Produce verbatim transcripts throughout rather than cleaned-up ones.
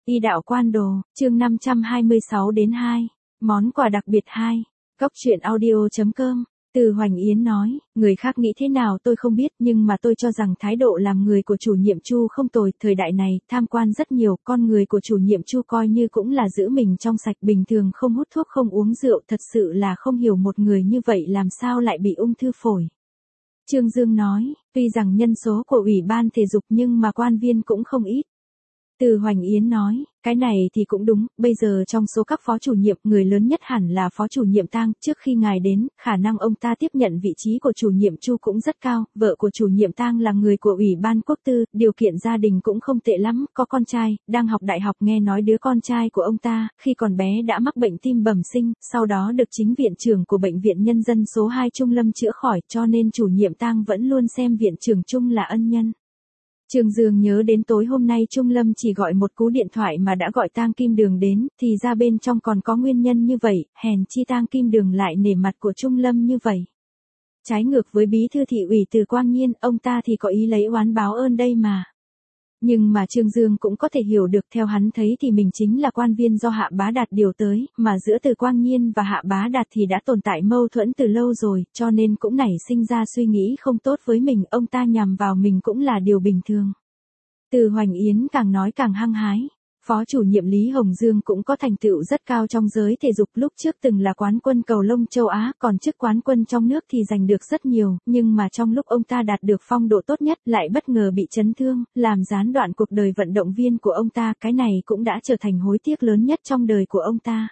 Y đạo quan đồ, chương năm trăm hai mươi sáu đến hai. Món quà đặc biệt hai. Góc truyện audio.com. Từ Hoành Yến nói, người khác nghĩ thế nào tôi không biết, nhưng mà tôi cho rằng thái độ làm người của chủ nhiệm Chu không tồi. Thời đại này, tham quan rất nhiều, con người của chủ nhiệm Chu coi như cũng là giữ mình trong sạch, bình thường không hút thuốc không uống rượu, thật sự là không hiểu một người như vậy làm sao lại bị ung thư phổi. Trương Dương nói, tuy rằng nhân số của Ủy ban thể dục nhưng mà quan viên cũng không ít. Từ Hoành Yến nói, cái này thì cũng đúng, bây giờ trong số các phó chủ nhiệm, người lớn nhất hẳn là phó chủ nhiệm Tang, trước khi ngài đến, khả năng ông ta tiếp nhận vị trí của chủ nhiệm Chu cũng rất cao, vợ của chủ nhiệm Tang là người của Ủy ban Quốc tư, điều kiện gia đình cũng không tệ lắm, có con trai, đang học đại học, nghe nói đứa con trai của ông ta, khi còn bé đã mắc bệnh tim bẩm sinh, sau đó được chính viện trưởng của Bệnh viện Nhân dân số hai Trung Lâm chữa khỏi, cho nên chủ nhiệm Tang vẫn luôn xem viện trưởng Trung là ân nhân. Trương Dương nhớ đến tối hôm nay Trung Lâm chỉ gọi một cú điện thoại mà đã gọi Tang Kim Đường đến, thì ra bên trong còn có nguyên nhân như vậy, hèn chi Tang Kim Đường lại nể mặt của Trung Lâm như vậy. Trái ngược với bí thư thị ủy Từ Quang Nhiên, ông ta thì có ý lấy oán báo ơn đây mà. Nhưng mà Trương Dương cũng có thể hiểu được, theo hắn thấy thì mình chính là quan viên do Hạ Bá Đạt điều tới, mà giữa Từ Quang Nhiên và Hạ Bá Đạt thì đã tồn tại mâu thuẫn từ lâu rồi, cho nên cũng nảy sinh ra suy nghĩ không tốt với mình, ông ta nhằm vào mình cũng là điều bình thường. Từ Hoành Yến càng nói càng hăng hái. Phó chủ nhiệm Lý Hồng Dương cũng có thành tựu rất cao trong giới thể dục, lúc trước từng là quán quân cầu lông châu Á, còn chức quán quân trong nước thì giành được rất nhiều, nhưng mà trong lúc ông ta đạt được phong độ tốt nhất lại bất ngờ bị chấn thương, làm gián đoạn cuộc đời vận động viên của ông ta, cái này cũng đã trở thành hối tiếc lớn nhất trong đời của ông ta.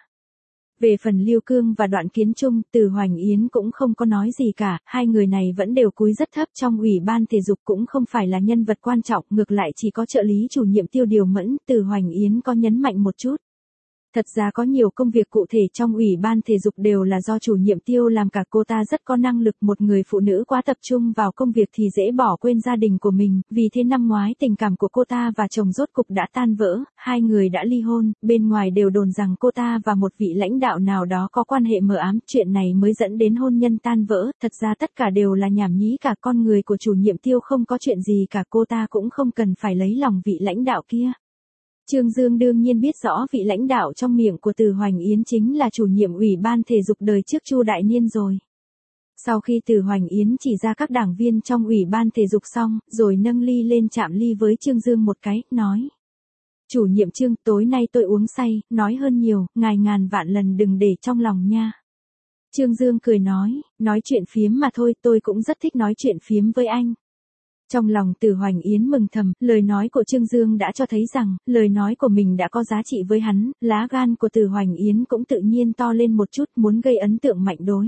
Về phần Lưu Cương và Đoạn Kiến Trung, Từ Hoành Yến cũng không có nói gì cả, hai người này vẫn đều cúi rất thấp trong Ủy ban thể dục, cũng không phải là nhân vật quan trọng, ngược lại chỉ có trợ lý chủ nhiệm Tiêu Điều Mẫn, Từ Hoành Yến có nhấn mạnh một chút. Thật ra có nhiều công việc cụ thể trong Ủy ban thể dục đều là do chủ nhiệm Tiêu làm cả, cô ta rất có năng lực, một người phụ nữ quá tập trung vào công việc thì dễ bỏ quên gia đình của mình, vì thế năm ngoái tình cảm của cô ta và chồng rốt cục đã tan vỡ, hai người đã ly hôn, bên ngoài đều đồn rằng cô ta và một vị lãnh đạo nào đó có quan hệ mờ ám, chuyện này mới dẫn đến hôn nhân tan vỡ, thật ra tất cả đều là nhảm nhí cả, con người của chủ nhiệm Tiêu không có chuyện gì cả, cô ta cũng không cần phải lấy lòng vị lãnh đạo kia. Trương Dương đương nhiên biết rõ vị lãnh đạo trong miệng của Từ Hoành Yến chính là chủ nhiệm Ủy ban thể dục đời trước Chu Đại Niên rồi. Sau khi Từ Hoành Yến chỉ ra các đảng viên trong Ủy ban thể dục xong, rồi nâng ly lên chạm ly với Trương Dương một cái, nói. Chủ nhiệm Trương, tối nay tôi uống say, nói hơn nhiều, ngài ngàn vạn lần đừng để trong lòng nha. Trương Dương cười nói, nói chuyện phiếm mà thôi, tôi cũng rất thích nói chuyện phiếm với anh. Trong lòng Từ Hoành Yến mừng thầm, lời nói của Trương Dương đã cho thấy rằng, lời nói của mình đã có giá trị với hắn, lá gan của Từ Hoành Yến cũng tự nhiên to lên một chút, muốn gây ấn tượng mạnh đối.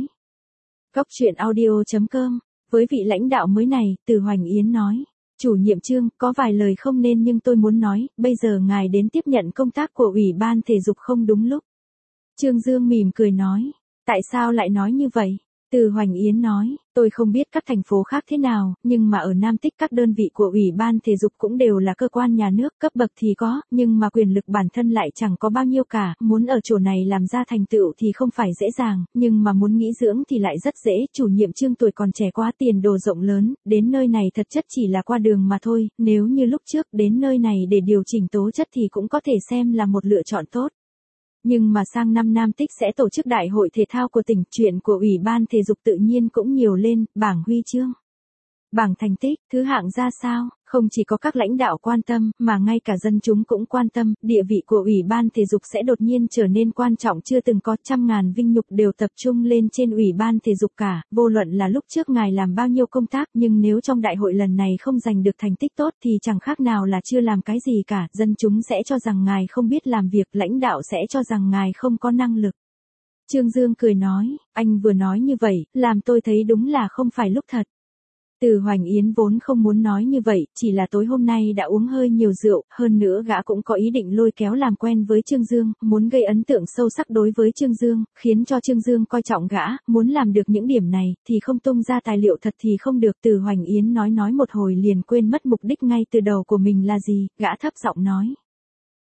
Góc truyện audio.com. Với vị lãnh đạo mới này, Từ Hoành Yến nói, chủ nhiệm Trương, có vài lời không nên nhưng tôi muốn nói, bây giờ ngài đến tiếp nhận công tác của Ủy ban thể dục không đúng lúc. Trương Dương mỉm cười nói, tại sao lại nói như vậy? Từ Hoành Yến nói, tôi không biết các thành phố khác thế nào, nhưng mà ở Nam Tích các đơn vị của Ủy ban thể dục cũng đều là cơ quan nhà nước, cấp bậc thì có, nhưng mà quyền lực bản thân lại chẳng có bao nhiêu cả, muốn ở chỗ này làm ra thành tựu thì không phải dễ dàng, nhưng mà muốn nghĩ dưỡng thì lại rất dễ, chủ nhiệm Trương tuổi còn trẻ quá, tiền đồ rộng lớn, đến nơi này thật chất chỉ là qua đường mà thôi, nếu như lúc trước đến nơi này để điều chỉnh tố chất thì cũng có thể xem là một lựa chọn tốt. Nhưng mà sang năm Nam Tích sẽ tổ chức đại hội thể thao của tỉnh, chuyện của Ủy ban thể dục tự nhiên cũng nhiều lên, bảng huy chương, bảng thành tích, thứ hạng ra sao, không chỉ có các lãnh đạo quan tâm, mà ngay cả dân chúng cũng quan tâm, địa vị của Ủy ban thể dục sẽ đột nhiên trở nên quan trọng chưa từng có, trăm ngàn vinh nhục đều tập trung lên trên Ủy ban thể dục cả, vô luận là lúc trước ngài làm bao nhiêu công tác, nhưng nếu trong đại hội lần này không giành được thành tích tốt thì chẳng khác nào là chưa làm cái gì cả, dân chúng sẽ cho rằng ngài không biết làm việc, lãnh đạo sẽ cho rằng ngài không có năng lực. Trương Dương cười nói, anh vừa nói như vậy, làm tôi thấy đúng là không phải lúc thật. Từ Hoành Yến vốn không muốn nói như vậy, chỉ là tối hôm nay đã uống hơi nhiều rượu, hơn nữa gã cũng có ý định lôi kéo làm quen với Trương Dương, muốn gây ấn tượng sâu sắc đối với Trương Dương, khiến cho Trương Dương coi trọng gã, muốn làm được những điểm này, thì không tung ra tài liệu thật thì không được. Từ Hoành Yến nói nói một hồi liền quên mất mục đích ngay từ đầu của mình là gì, gã thấp giọng nói.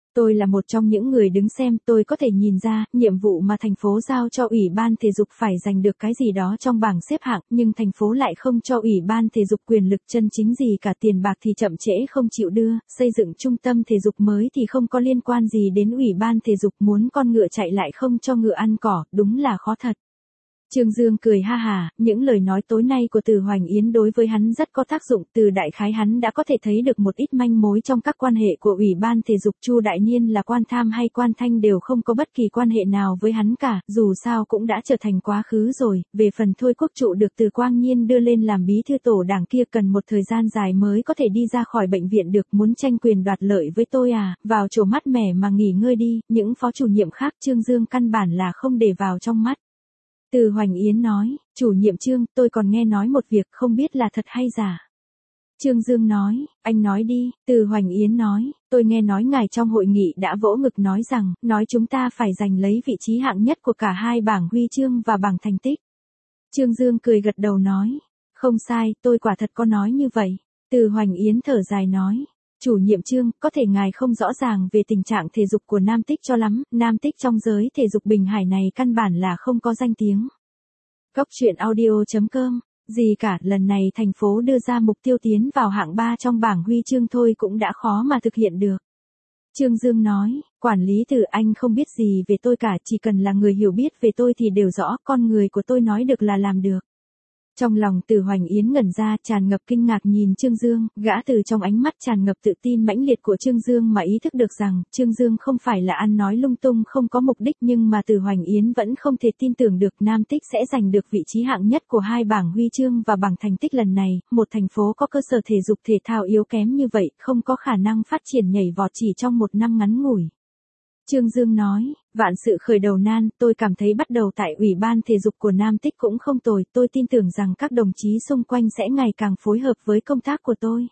Tôi là một trong những người đứng xem, tôi có thể nhìn ra, nhiệm vụ mà thành phố giao cho Ủy ban Thể dục phải giành được cái gì đó trong bảng xếp hạng, nhưng thành phố lại không cho Ủy ban Thể dục quyền lực chân chính gì cả, tiền bạc thì chậm trễ không chịu đưa, xây dựng trung tâm thể dục mới thì không có liên quan gì đến Ủy ban Thể dục, muốn con ngựa chạy lại không cho ngựa ăn cỏ, đúng là khó thật. Trương Dương cười ha hà, những lời nói tối nay của Từ Hoành Yến đối với hắn rất có tác dụng, từ đại khái hắn đã có thể thấy được một ít manh mối trong các quan hệ của Ủy ban Thể dục. Chu Đại Niên là quan tham hay quan thanh đều không có bất kỳ quan hệ nào với hắn cả, dù sao cũng đã trở thành quá khứ rồi, về phần Thôi Quốc Trụ được Từ Quang Nhiên đưa lên làm bí thư tổ đảng kia cần một thời gian dài mới có thể đi ra khỏi bệnh viện được, muốn tranh quyền đoạt lợi với tôi à, vào chỗ mát mẻ mà nghỉ ngơi đi, những phó chủ nhiệm khác Trương Dương căn bản là không để vào trong mắt. Từ Hoành Yến nói, chủ nhiệm Trương, tôi còn nghe nói một việc không biết là thật hay giả. Trương Dương nói, anh nói đi, Từ Hoành Yến nói, tôi nghe nói ngài trong hội nghị đã vỗ ngực nói rằng, nói chúng ta phải giành lấy vị trí hạng nhất của cả hai bảng huy chương và bảng thành tích. Trương Dương cười gật đầu nói, không sai, tôi quả thật có nói như vậy. Từ Hoành Yến thở dài nói, chủ nhiệm Trương, có thể ngài không rõ ràng về tình trạng thể dục của Nam Tích cho lắm, Nam Tích trong giới thể dục Bình Hải này căn bản là không có danh tiếng. Góc truyện audio chấm com, gì cả, lần này thành phố đưa ra mục tiêu tiến vào hạng ba trong bảng huy chương thôi cũng đã khó mà thực hiện được. Trương Dương nói, quản lý Từ anh không biết gì về tôi cả, chỉ cần là người hiểu biết về tôi thì đều rõ, con người của tôi nói được là làm được. Trong lòng Từ Hoành Yến ngẩn ra, tràn ngập kinh ngạc nhìn Trương Dương, gã từ trong ánh mắt tràn ngập tự tin mãnh liệt của Trương Dương mà ý thức được rằng, Trương Dương không phải là ăn nói lung tung không có mục đích, nhưng mà Từ Hoành Yến vẫn không thể tin tưởng được Nam Tích sẽ giành được vị trí hạng nhất của hai bảng huy chương và bảng thành tích lần này, một thành phố có cơ sở thể dục thể thao yếu kém như vậy, không có khả năng phát triển nhảy vọt chỉ trong một năm ngắn ngủi. Trương Dương nói, vạn sự khởi đầu nan, tôi cảm thấy bắt đầu tại Ủy ban Thể dục của Nam Tích cũng không tồi, tôi tin tưởng rằng các đồng chí xung quanh sẽ ngày càng phối hợp với công tác của tôi.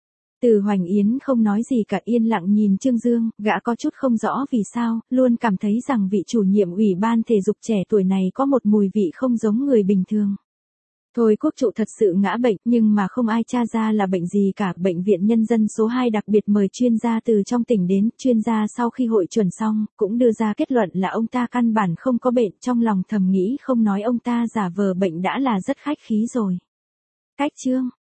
Từ Hoành Yến không nói gì cả, yên lặng nhìn Trương Dương, gã có chút không rõ vì sao, luôn cảm thấy rằng vị chủ nhiệm Ủy ban Thể dục trẻ tuổi này có một mùi vị không giống người bình thường. Thôi Quốc Trụ thật sự ngã bệnh, nhưng mà không ai tra ra là bệnh gì cả. Bệnh viện Nhân dân số hai đặc biệt mời chuyên gia từ trong tỉnh đến, chuyên gia sau khi hội chuẩn xong, cũng đưa ra kết luận là ông ta căn bản không có bệnh, trong lòng thầm nghĩ không nói ông ta giả vờ bệnh đã là rất khách khí rồi. Cách chương